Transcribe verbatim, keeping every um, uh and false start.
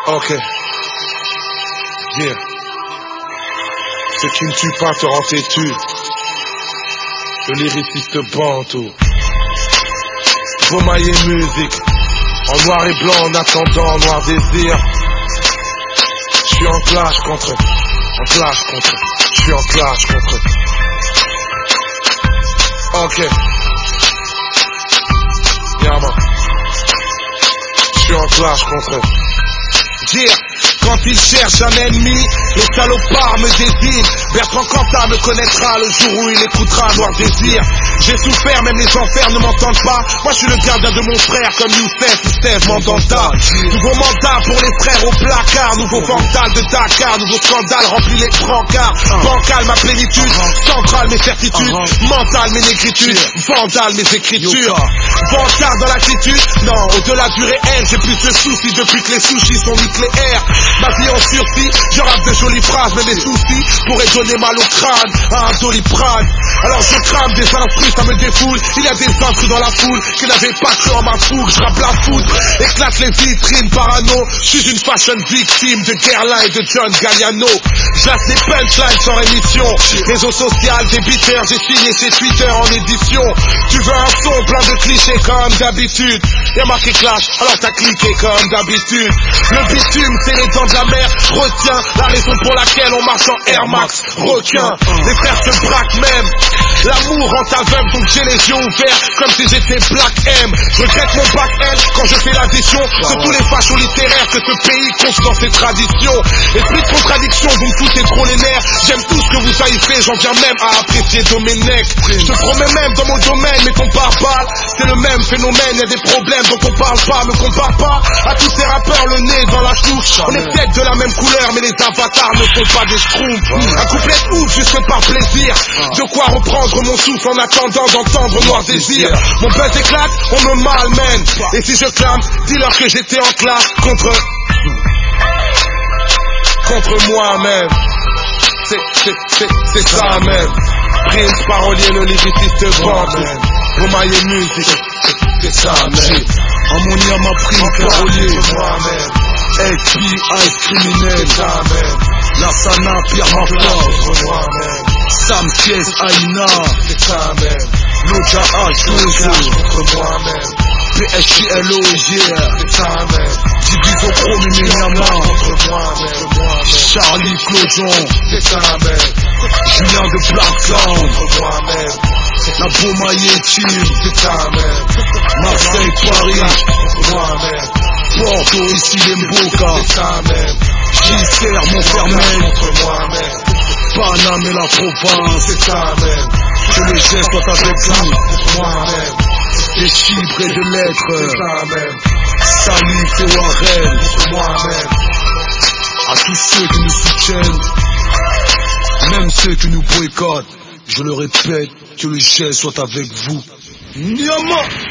Ok. Yeah. Ce qui ne tue pas te rend têtu. Le lyriciste Bantou. Bomaye musique. En noir et blanc en attendant noir désir. Je suis en clash contre eux. En clash contre eux. Je suis en clash contre eux. Ok. Yeah man. Je suis en clash contre eux. Yeah. Quand ils cherchent un ennemi, les salopards me désignent. Bertrand Cantat me connaîtra le jour où il écoutera Noir Désir. J'ai souffert, même les enfers ne m'entendent pas. Moi je suis le gardien de mon frère, comme Youssef ou Steve Mandanda. Nouveau mandat pour les frères au placard. Nouveau vandal de Dakar, nouveau scandale remplit les brancards. Bancal ma plénitude, centrale mes certitudes, mentale mes négritudes, vandale mes écritures. Vantard dans l'attitude, non, au-delà du réel, j'ai plus de soucis depuis que les sushis sont nucléaires. Ma vie en sursis, je rappe de jolies phrases, mais mes soucis pourraient donner mal au crâne à un doliprane. Alors je crame des instrus, ça me défoule. Il y a des intrus dans la foule qui n'avaient pas cru en ma fougue. Je rappe la foudre, éclate les vitrines parano. Je suis une fashion victime de Guerlain et de John Galliano. J'lasse les punchlines sans émission. Réseau social, des beaters, j'ai signé ces Twitter en édition. Tu veux un son plein de clichés comme d'habitude. Y'a marqué clash, alors t'as cliqué comme d'habitude. Le bitume, c'est les dents de la mer. Retiens la raison pour laquelle on marche en Air Max requin. Les frères se braquent même. L'amour rend aveugle, donc j'ai les yeux ouverts comme si j'étais Black M. Je regrette mon bac L quand je fais l'addition de tous les fachos littéraires que ce pays compte dans ses traditions. Esprit de contradiction, vous me foutez trop les nerfs. J'aime tout ce que vous haïssez, j'en viens même à apprécier Domenech. Je te promets même dans mon domaine, mais ton pare-balles, c'est le même phénomène. Y'a des problèmes dont on parle pas, me compare pas à tous ces rappeurs, le nez dans la chouche. On est peut-être de la même couleur, mais les avatars ne sont pas des schtroumpfs. Un couplet ouf juste par plaisir. De quoi reprendre mon souffle en attendant d'entendre Noir Désir. Mon buzz éclate, on me malmène. Et si je clame, dis-leur que j'étais en classe contre Contre moi-même. C'est, c'est, c'est, c'est ça même. Prince, parolier, le lyriciste Bantou. Bomaye musique. C'est ça même. Harmonia m'a pris le parolier. F B I criminel. La Sana, Pierre Mafia. Sam Thiès, Aïna. Loja H deux O. P S J L O, yeah. Diviso Pro, Miminyama. Charlie Clojon. Julien de Blacktown. La Bomaye Team. Marseille, Paris. Porto, ici les Mboka. Gisère, Montfermeil. Paname et la province. Que les gestes soient avec vous. Des chiffres et de lettres. Salif et Warren. À tous ceux qui nous soutiennent, même ceux qui nous boycottent, je le répète, que le geste soit avec vous. Nyama.